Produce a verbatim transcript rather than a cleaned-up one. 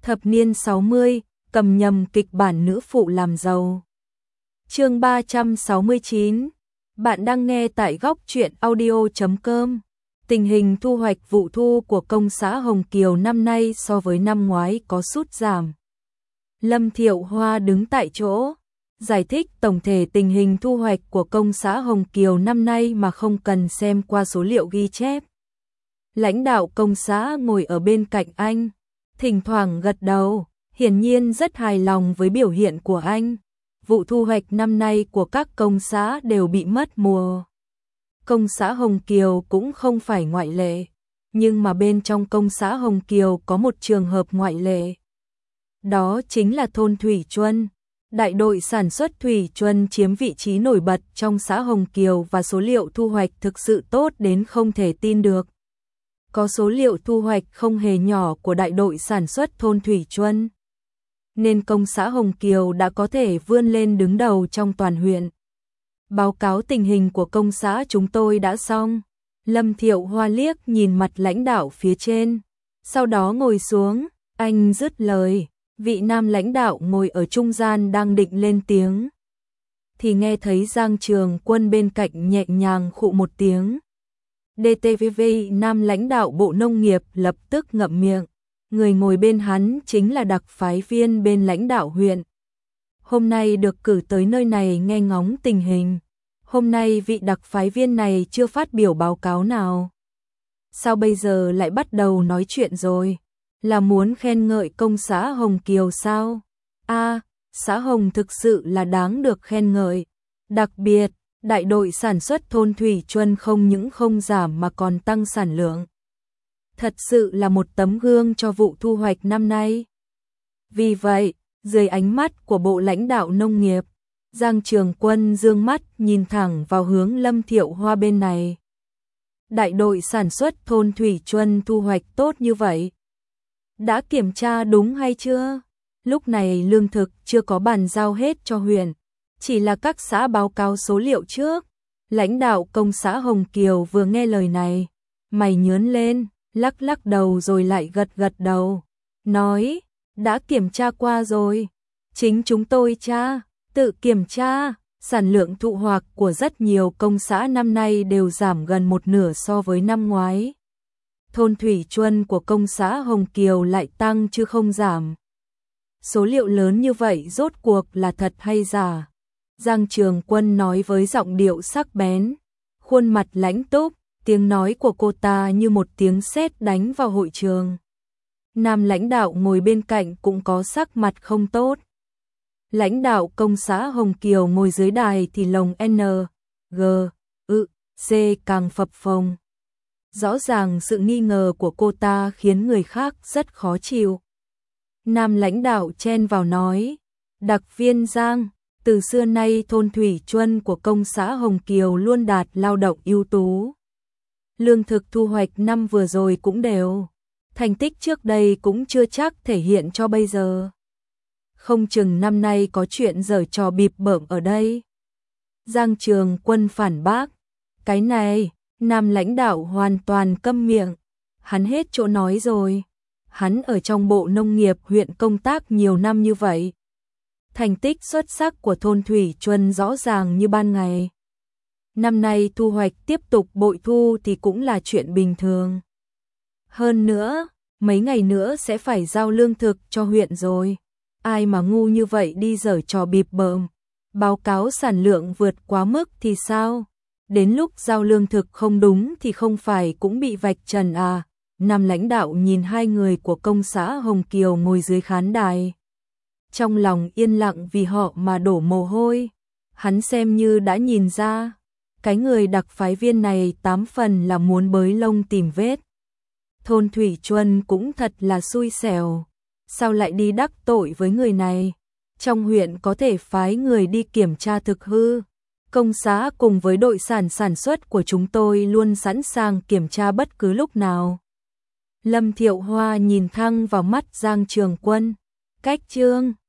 Thập niên sáu mươi, cầm nhầm kịch bản nữ phụ làm giàu. Chương ba trăm sáu mươi chín. Bạn đang nghe tại góc truyện audio chấm com. Tình hình thu hoạch vụ thu của công xã Hồng Kiều năm nay so với năm ngoái có sút giảm. Lâm Thiệu Hoa đứng tại chỗ, giải thích tổng thể tình hình thu hoạch của công xã Hồng Kiều năm nay mà không cần xem qua số liệu ghi chép. Lãnh đạo công xã ngồi ở bên cạnh anh, thỉnh thoảng gật đầu, hiển nhiên rất hài lòng với biểu hiện của anh. Vụ thu hoạch năm nay của các công xã đều bị mất mùa. Công xã Hồng Kiều cũng không phải ngoại lệ, nhưng mà bên trong công xã Hồng Kiều có một trường hợp ngoại lệ. Đó chính là thôn Thủy Chuân. Đại đội sản xuất Thủy Chuân chiếm vị trí nổi bật trong xã Hồng Kiều và số liệu thu hoạch thực sự tốt đến không thể tin được. Có số liệu thu hoạch không hề nhỏ của đại đội sản xuất thôn Thủy Chuân, nên công xã Hồng Kiều đã có thể vươn lên đứng đầu trong toàn huyện. Báo cáo tình hình của công xã chúng tôi đã xong. Lâm Thiệu Hoa liếc nhìn mặt lãnh đạo phía trên, sau đó ngồi xuống, anh dứt lời. Vị nam lãnh đạo ngồi ở trung gian đang định lên tiếng, thì nghe thấy Giang Trường Quân bên cạnh nhẹ nhàng khụ một tiếng. đê tê vê vê nam lãnh đạo Bộ Nông nghiệp lập tức ngậm miệng. Người ngồi bên hắn chính là đặc phái viên bên lãnh đạo huyện. Hôm nay được cử tới nơi này nghe ngóng tình hình. Hôm nay vị đặc phái viên này chưa phát biểu báo cáo nào. Sao bây giờ lại bắt đầu nói chuyện rồi? Là muốn khen ngợi công xã Hồng Kiều sao? A, à, xã Hồng thực sự là đáng được khen ngợi. Đặc biệt, đại đội sản xuất thôn Thủy Chuân không những không giảm mà còn tăng sản lượng. Thật sự là một tấm gương cho vụ thu hoạch năm nay. Vì vậy, dưới ánh mắt của Bộ lãnh đạo nông nghiệp, Giang Trường Quân dương mắt nhìn thẳng vào hướng Lâm Thiệu Hoa bên này. Đại đội sản xuất thôn Thủy Chuân thu hoạch tốt như vậy, đã kiểm tra đúng hay chưa? Lúc này lương thực chưa có bàn giao hết cho huyện, chỉ là các xã báo cáo số liệu trước. Lãnh đạo công xã Hồng Kiều vừa nghe lời này, mày nhớn lên, lắc lắc đầu rồi lại gật gật đầu, nói, đã kiểm tra qua rồi. Chính chúng tôi tra, tự kiểm tra, sản lượng thụ hoạch của rất nhiều công xã năm nay đều giảm gần một nửa so với năm ngoái. Thôn Thủy Chuân của công xã Hồng Kiều lại tăng chứ không giảm. Số liệu lớn như vậy rốt cuộc là thật hay giả? Giang Trường Quân nói với giọng điệu sắc bén, khuôn mặt lãnh túc, tiếng nói của cô ta như một tiếng sét đánh vào hội trường. Nam lãnh đạo ngồi bên cạnh cũng có sắc mặt không tốt. Lãnh đạo công xã Hồng Kiều ngồi dưới đài thì lồng N, G, ư, C càng phập phồng. Rõ ràng sự nghi ngờ của cô ta khiến người khác rất khó chịu. Nam lãnh đạo chen vào nói, đặc viên Giang, từ xưa nay thôn Thủy Chuân của công xã Hồng Kiều luôn đạt lao động ưu tú. Lương thực thu hoạch năm vừa rồi cũng đều. Thành tích trước đây cũng chưa chắc thể hiện cho bây giờ. Không chừng năm nay có chuyện giở trò bịp bợm ở đây. Giang Trường Quân phản bác, cái này, nam lãnh đạo hoàn toàn câm miệng. Hắn hết chỗ nói rồi. Hắn ở trong Bộ Nông nghiệp huyện công tác nhiều năm như vậy. Thành tích xuất sắc của thôn Thủy Chuân rõ ràng như ban ngày. Năm nay thu hoạch tiếp tục bội thu thì cũng là chuyện bình thường. Hơn nữa, mấy ngày nữa sẽ phải giao lương thực cho huyện rồi. Ai mà ngu như vậy đi giở trò bịp bợm. Báo cáo sản lượng vượt quá mức thì sao? Đến lúc giao lương thực không đúng thì không phải cũng bị vạch trần à? Nam lãnh đạo nhìn hai người của công xã Hồng Kiều ngồi dưới khán đài. Trong lòng yên lặng vì họ mà đổ mồ hôi. Hắn xem như đã nhìn ra, cái người đặc phái viên này tám phần là muốn bới lông tìm vết. Thôn Thủy Chuân cũng thật là xui xẻo. Sao lại đi đắc tội với người này? Trong huyện có thể phái người đi kiểm tra thực hư. Công xã cùng với đội sản sản xuất của chúng tôi luôn sẵn sàng kiểm tra bất cứ lúc nào. Lâm Thiệu Hoa nhìn thẳng vào mắt Giang Trường Quân. Cách chương